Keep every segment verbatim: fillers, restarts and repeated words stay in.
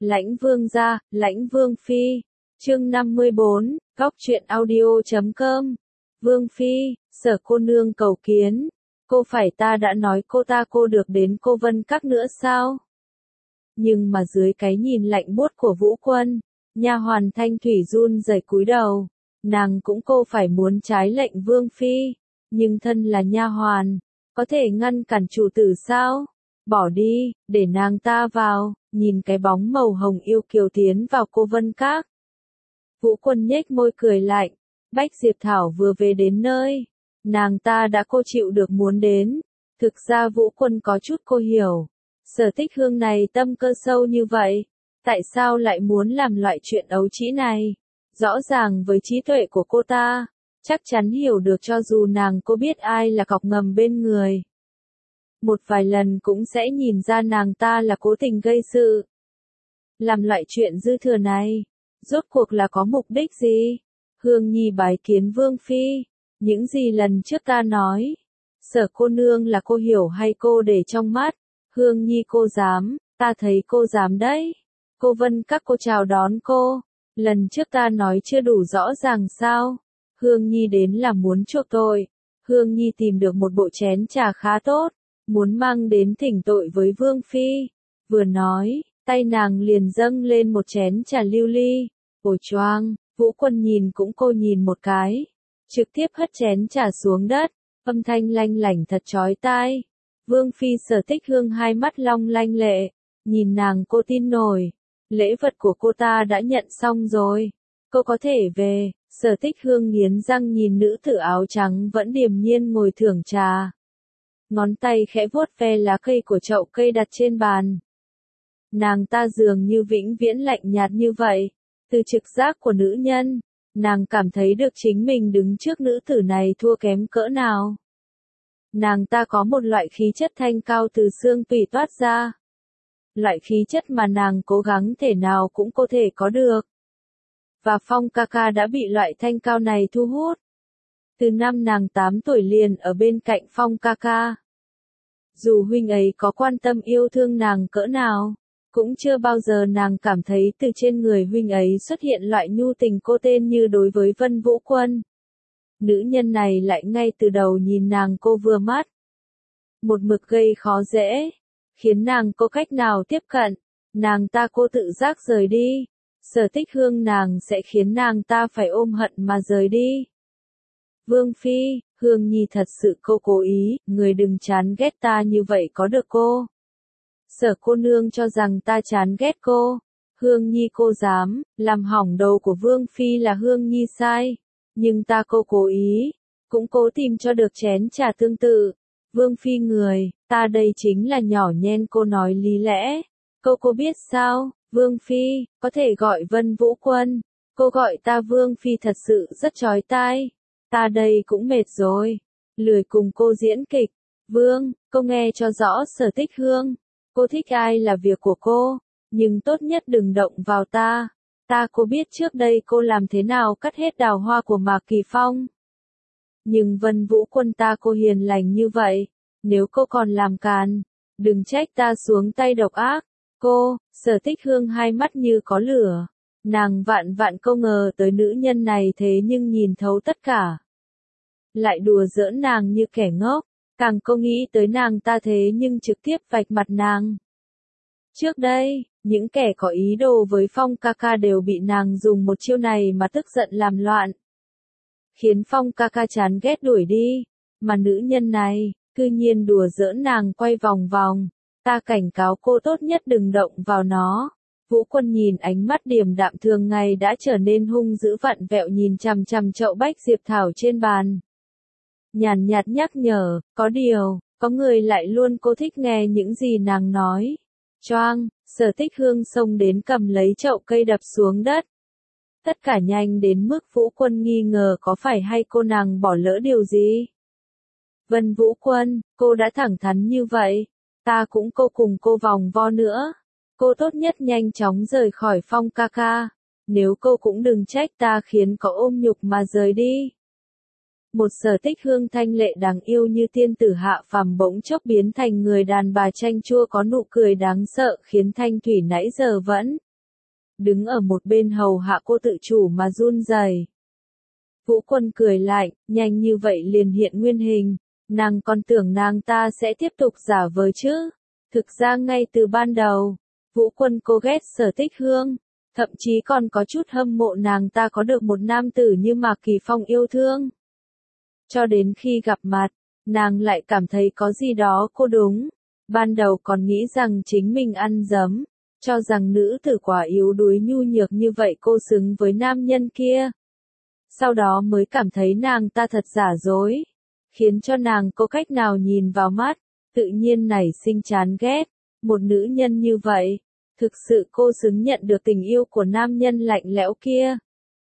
Lãnh Vương gia, Lãnh Vương phi. Chương năm mươi bốn, góc truyện audio chấm com. Vương phi, Sở cô nương cầu kiến. Cô phải ta đã nói cô ta cô được đến Cô Vân Các nữa sao? Nhưng mà dưới cái nhìn lạnh buốt của Vũ Quân, nha hoàn Thanh Thủy run rẩy cúi đầu, nàng cũng cô phải muốn trái lệnh Vương phi, nhưng thân là nha hoàn, có thể ngăn cản chủ tử sao? Bỏ đi, để nàng ta vào. Nhìn cái bóng màu hồng yêu kiều tiến vào Cô Vân Các. Vũ Quân nhếch môi cười lạnh, Bách Diệp Thảo vừa về đến nơi, nàng ta đã cô chịu được muốn đến. Thực ra Vũ Quân có chút cô hiểu, Sở Tích Hương này tâm cơ sâu như vậy, tại sao lại muốn làm loại chuyện ấu trĩ này? Rõ ràng với trí tuệ của cô ta, chắc chắn hiểu được cho dù nàng cô biết ai là cọc ngầm bên người. Một vài lần cũng sẽ nhìn ra nàng ta là cố tình gây sự. Làm loại chuyện dư thừa này, rốt cuộc là có mục đích gì? Hương Nhi bái kiến Vương phi, những gì lần trước ta nói, Sở cô nương là cô hiểu hay cô để trong mắt? Hương Nhi cô dám, ta thấy cô dám đấy. Cô Vân Các cô chào đón cô, lần trước ta nói chưa đủ rõ ràng sao? Hương Nhi đến là muốn chuộc tội. Hương Nhi tìm được một bộ chén trà khá tốt, muốn mang đến thỉnh tội với Vương phi. Vừa nói, tay nàng liền dâng lên một chén trà lưu ly. Ôi choang, Vũ Quân nhìn cũng cô nhìn một cái, trực tiếp hất chén trà xuống đất, âm thanh lanh lảnh thật chói tai. Vương phi Sở Tích Hương hai mắt long lanh lệ, nhìn nàng cô tin nổi, lễ vật của cô ta đã nhận xong rồi, cô có thể về. Sở Tích Hương nghiến răng nhìn nữ tử áo trắng vẫn điềm nhiên ngồi thưởng trà. Ngón tay khẽ vuốt ve lá cây của chậu cây đặt trên bàn. Nàng ta dường như vĩnh viễn lạnh nhạt như vậy. Từ trực giác của nữ nhân, nàng cảm thấy được chính mình đứng trước nữ tử này thua kém cỡ nào. Nàng ta có một loại khí chất thanh cao từ xương tủy toát ra. Loại khí chất mà nàng cố gắng thể nào cũng có thể có được. Và Phong ca ca đã bị loại thanh cao này thu hút. Từ năm nàng tám tuổi liền ở bên cạnh Phong ca ca. Dù huynh ấy có quan tâm yêu thương nàng cỡ nào, cũng chưa bao giờ nàng cảm thấy từ trên người huynh ấy xuất hiện loại nhu tình cô tên như đối với Vân Vũ Quân. Nữ nhân này lại ngay từ đầu nhìn nàng cô vừa mắt. Một mực gây khó dễ, khiến nàng có cách nào tiếp cận, nàng ta cô tự giác rời đi. Sở Tích Hương nàng sẽ khiến nàng ta phải ôm hận mà rời đi. Vương phi, Hương Nhi thật sự cô cố ý, người đừng chán ghét ta như vậy có được cô? Sở cô nương cho rằng ta chán ghét cô. Hương Nhi cô dám, làm hỏng đầu của Vương phi là Hương Nhi sai. Nhưng ta cô cố ý, cũng cố tìm cho được chén trà tương tự. Vương phi người, ta đây chính là nhỏ nhen cô nói lý lẽ. Cô cô biết sao, Vương phi, có thể gọi Vân Vũ Quân. Cô gọi ta Vương phi thật sự rất chói tai. Ta đây cũng mệt rồi, lười cùng cô diễn kịch. Vương, cô nghe cho rõ Sở Tích Hương. Cô thích ai là việc của cô, nhưng tốt nhất đừng động vào ta. Ta cô biết trước đây cô làm thế nào cắt hết đào hoa của Mạc Kỳ Phong. Nhưng Vân Vũ Quân ta cô hiền lành như vậy, nếu cô còn làm càn, đừng trách ta xuống tay độc ác. Cô, Sở Tích Hương hai mắt như có lửa. Nàng vạn vạn không ngờ tới nữ nhân này thế nhưng nhìn thấu tất cả. Lại đùa giỡn nàng như kẻ ngốc, càng không nghĩ tới nàng ta thế nhưng trực tiếp vạch mặt nàng. Trước đây, những kẻ có ý đồ với Phong ca ca đều bị nàng dùng một chiêu này mà tức giận làm loạn. Khiến Phong ca ca chán ghét đuổi đi, mà nữ nhân này, cư nhiên đùa giỡn nàng quay vòng vòng. Ta cảnh cáo cô tốt nhất đừng động vào nó. Vũ Quân nhìn ánh mắt điềm đạm thường ngày đã trở nên hung dữ vặn vẹo nhìn chằm chằm chậu Bách Diệp Thảo trên bàn. Nhàn nhạt nhắc nhở, có điều, có người lại luôn cô thích nghe những gì nàng nói. Choang, Sở Tích Hương xông đến cầm lấy chậu cây đập xuống đất. Tất cả nhanh đến mức Vũ Quân nghi ngờ có phải hay cô nàng bỏ lỡ điều gì. Vân Vũ Quân, cô đã thẳng thắn như vậy, ta cũng cô cùng cô vòng vo nữa. Cô tốt nhất nhanh chóng rời khỏi Phong ca ca, nếu cô cũng đừng trách ta khiến có ôm nhục mà rời đi. Một Sở Tích Hương thanh lệ đáng yêu như tiên tử hạ phàm bỗng chốc biến thành người đàn bà chanh chua có nụ cười đáng sợ khiến Thanh Thủy nãy giờ vẫn đứng ở một bên hầu hạ cô tự chủ mà run rẩy. Vũ Quân cười lạnh, nhanh như vậy liền hiện nguyên hình, nàng còn tưởng nàng ta sẽ tiếp tục giả vờ chứ. Thực ra ngay từ ban đầu, Vũ Quân cô ghét Sở Tích Hương, thậm chí còn có chút hâm mộ nàng ta có được một nam tử như Mạc Kỳ Phong yêu thương. Cho đến khi gặp mặt, nàng lại cảm thấy có gì đó cô đúng. Ban đầu còn nghĩ rằng chính mình ăn dấm, cho rằng nữ tử quả yếu đuối nhu nhược như vậy cô xứng với nam nhân kia. Sau đó mới cảm thấy nàng ta thật giả dối, khiến cho nàng có cách nào nhìn vào mắt, tự nhiên nảy sinh chán ghét. Một nữ nhân như vậy, thực sự cô xứng nhận được tình yêu của nam nhân lạnh lẽo kia.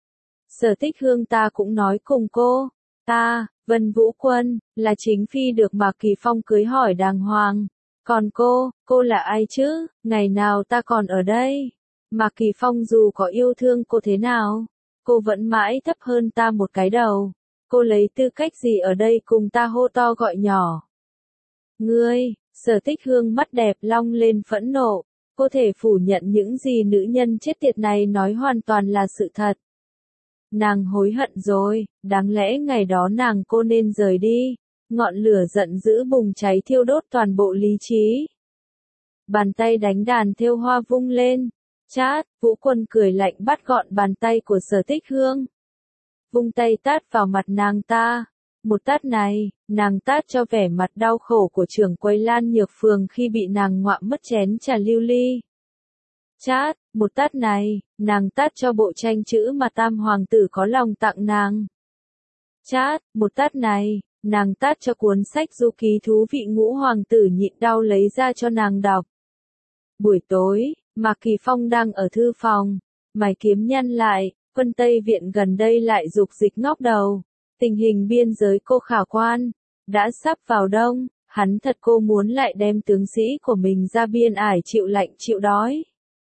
Sở Tích Hương ta cũng nói cùng cô, ta, Vân Vũ Quân, là chính phi được Mạc Kỳ Phong cưới hỏi đàng hoàng. Còn cô, cô là ai chứ, ngày nào ta còn ở đây? Mạc Kỳ Phong dù có yêu thương cô thế nào, cô vẫn mãi thấp hơn ta một cái đầu. Cô lấy tư cách gì ở đây cùng ta hô to gọi nhỏ? Ngươi, Sở Tích Hương mắt đẹp long lên phẫn nộ, cô thể phủ nhận những gì nữ nhân chết tiệt này nói hoàn toàn là sự thật. Nàng hối hận rồi, đáng lẽ ngày đó nàng cô nên rời đi. Ngọn lửa giận dữ bùng cháy thiêu đốt toàn bộ lý trí. Bàn tay đánh đàn thêu hoa vung lên. Chát, Vũ Quân cười lạnh bắt gọn bàn tay của Sở Tích Hương. Vung tay tát vào mặt nàng ta. Một tát này, nàng tát cho vẻ mặt đau khổ của trưởng quầy Lan Nhược Phường khi bị nàng ngoạm mất chén trà lưu ly. Chát, một tát này, nàng tát cho bộ tranh chữ mà Tam Hoàng tử có lòng tặng nàng. Chát, một tát này, nàng tát cho cuốn sách du ký thú vị Ngũ Hoàng tử nhịn đau lấy ra cho nàng đọc. Buổi tối, Mạc Kỳ Phong đang ở thư phòng, mày kiếm nhăn lại, quân Tây Viện gần đây lại dục dịch ngóc đầu. Tình hình biên giới cô khả quan, đã sắp vào đông, hắn thật cô muốn lại đem tướng sĩ của mình ra biên ải chịu lạnh chịu đói.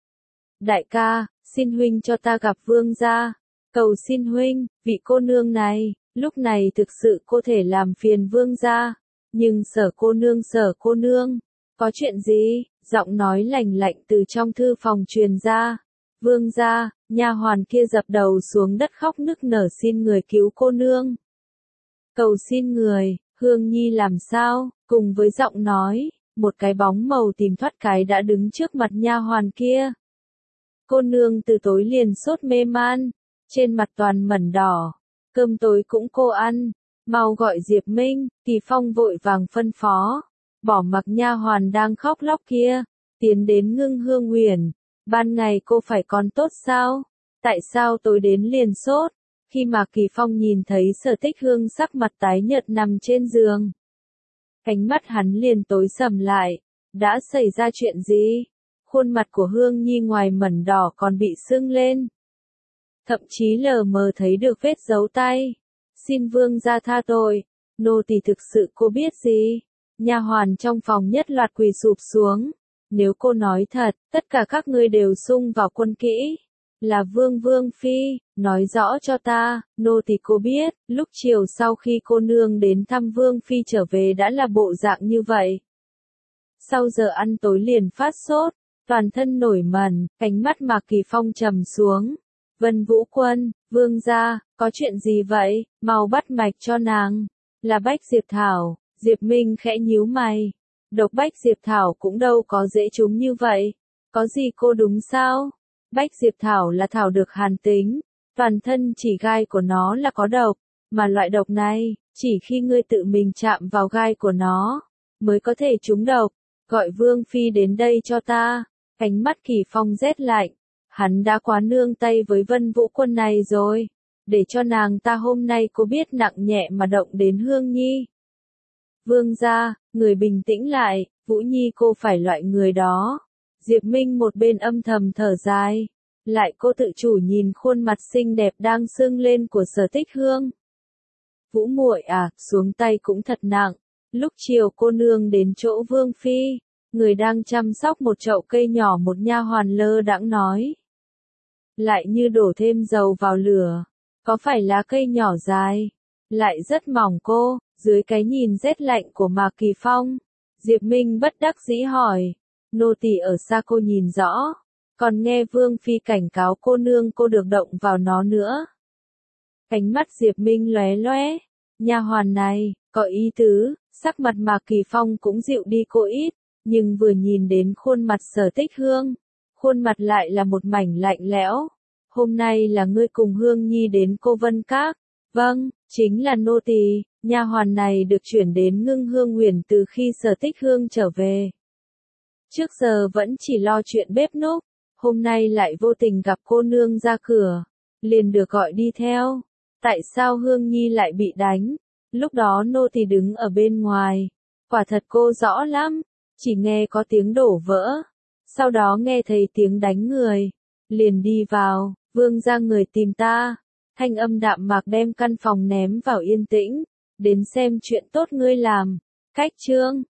Đại ca, xin huynh cho ta gặp vương gia, cầu xin huynh, vị cô nương này. Lúc này thực sự cô thể làm phiền vương gia, nhưng Sở cô nương Sở cô nương, có chuyện gì? Giọng nói lành lạnh từ trong thư phòng truyền ra. Vương gia, nha hoàn kia dập đầu xuống đất khóc nức nở xin người cứu cô nương. Cầu xin người, Hương Nhi làm sao? Cùng với giọng nói, một cái bóng màu tìm thoát cái đã đứng trước mặt nha hoàn kia. Cô nương từ tối liền sốt mê man, trên mặt toàn mẩn đỏ. Cơm tối cũng cô ăn, mau gọi Diệp Minh. Kỳ Phong vội vàng phân phó, bỏ mặc nha hoàn đang khóc lóc kia, tiến đến Ngưng Hương Huyền. Ban ngày cô phải còn tốt sao? Tại sao tối đến liền sốt? Khi mà Kỳ Phong nhìn thấy Sở Tích Hương sắc mặt tái nhợt nằm trên giường, ánh mắt hắn liền tối sầm lại. Đã xảy ra chuyện gì? Khuôn mặt của Hương Nhi ngoài mẩn đỏ còn bị sưng lên, thậm chí lờ mờ thấy được vết dấu tay. Xin vương gia tha tội, nô tỳ thực sự cô biết gì? Nha hoàn trong phòng nhất loạt quỳ sụp xuống. Nếu cô nói thật, tất cả các ngươi đều xung vào quân kỹ. Là vương vương phi, nói rõ cho ta, nô tỳ cô biết, lúc chiều sau khi cô nương đến thăm vương phi trở về đã là bộ dạng như vậy. Sau giờ ăn tối liền phát sốt, toàn thân nổi mẩn, ánh mắt Mạc Kỳ Phong trầm xuống. Vân Vũ Quân, vương gia, có chuyện gì vậy? Mau bắt mạch cho nàng. Là Bách Diệp Thảo. Diệp Minh khẽ nhíu mày. Độc Bách Diệp Thảo cũng đâu có dễ trúng như vậy. Có gì cô đúng sao? Bách Diệp Thảo là thảo được hàn tính, toàn thân chỉ gai của nó là có độc, mà loại độc này, chỉ khi ngươi tự mình chạm vào gai của nó, mới có thể trúng độc. Gọi Vương Phi đến đây cho ta. Ánh mắt Kỳ Phong rét lạnh. Hắn đã quá nương tay với Vân Vũ Quân này rồi. Để cho nàng ta hôm nay cô biết nặng nhẹ mà động đến Hương Nhi. Vương gia, người bình tĩnh lại, Vũ Nhi cô phải loại người đó. Diệp Minh một bên âm thầm thở dài. Lại cô tự chủ nhìn khuôn mặt xinh đẹp đang sưng lên của Sở Tích Hương. Vũ muội à, xuống tay cũng thật nặng. Lúc chiều cô nương đến chỗ Vương Phi, người đang chăm sóc một chậu cây nhỏ, một nha hoàn lơ đãng nói. Lại như đổ thêm dầu vào lửa. Có phải lá cây nhỏ dài, lại rất mỏng cô, dưới cái nhìn rét lạnh của Mạc Kỳ Phong. Diệp Minh bất đắc dĩ hỏi. Nô tỳ ở xa cô nhìn rõ. còn nghe Vương Phi cảnh cáo cô nương cô được động vào nó nữa. Ánh mắt Diệp Minh lóe lóe, nha hoàn này, có ý tứ, sắc mặt Mạc Kỳ Phong cũng dịu đi cô ít, nhưng vừa nhìn đến khuôn mặt Sở Tích Hương, khuôn mặt lại là một mảnh lạnh lẽo. Hôm nay là ngươi cùng Hương Nhi đến Cô Vân Các. Vâng, chính là nô tỳ. Nha hoàn này được chuyển đến Ngưng Hương Huyền từ khi Sở Tích Hương trở về. Trước giờ vẫn chỉ lo chuyện bếp núc, hôm nay lại vô tình gặp cô nương ra cửa, liền được gọi đi theo. Tại sao Hương Nhi lại bị đánh? Lúc đó nô tỳ đứng ở bên ngoài, quả thật cô rõ lắm, chỉ nghe có tiếng đổ vỡ, sau đó nghe thấy tiếng đánh người, liền đi vào, Vương gia người tìm ta. Thanh âm đạm mạc đem căn phòng ném vào yên tĩnh, đến xem chuyện tốt ngươi làm. Cách chương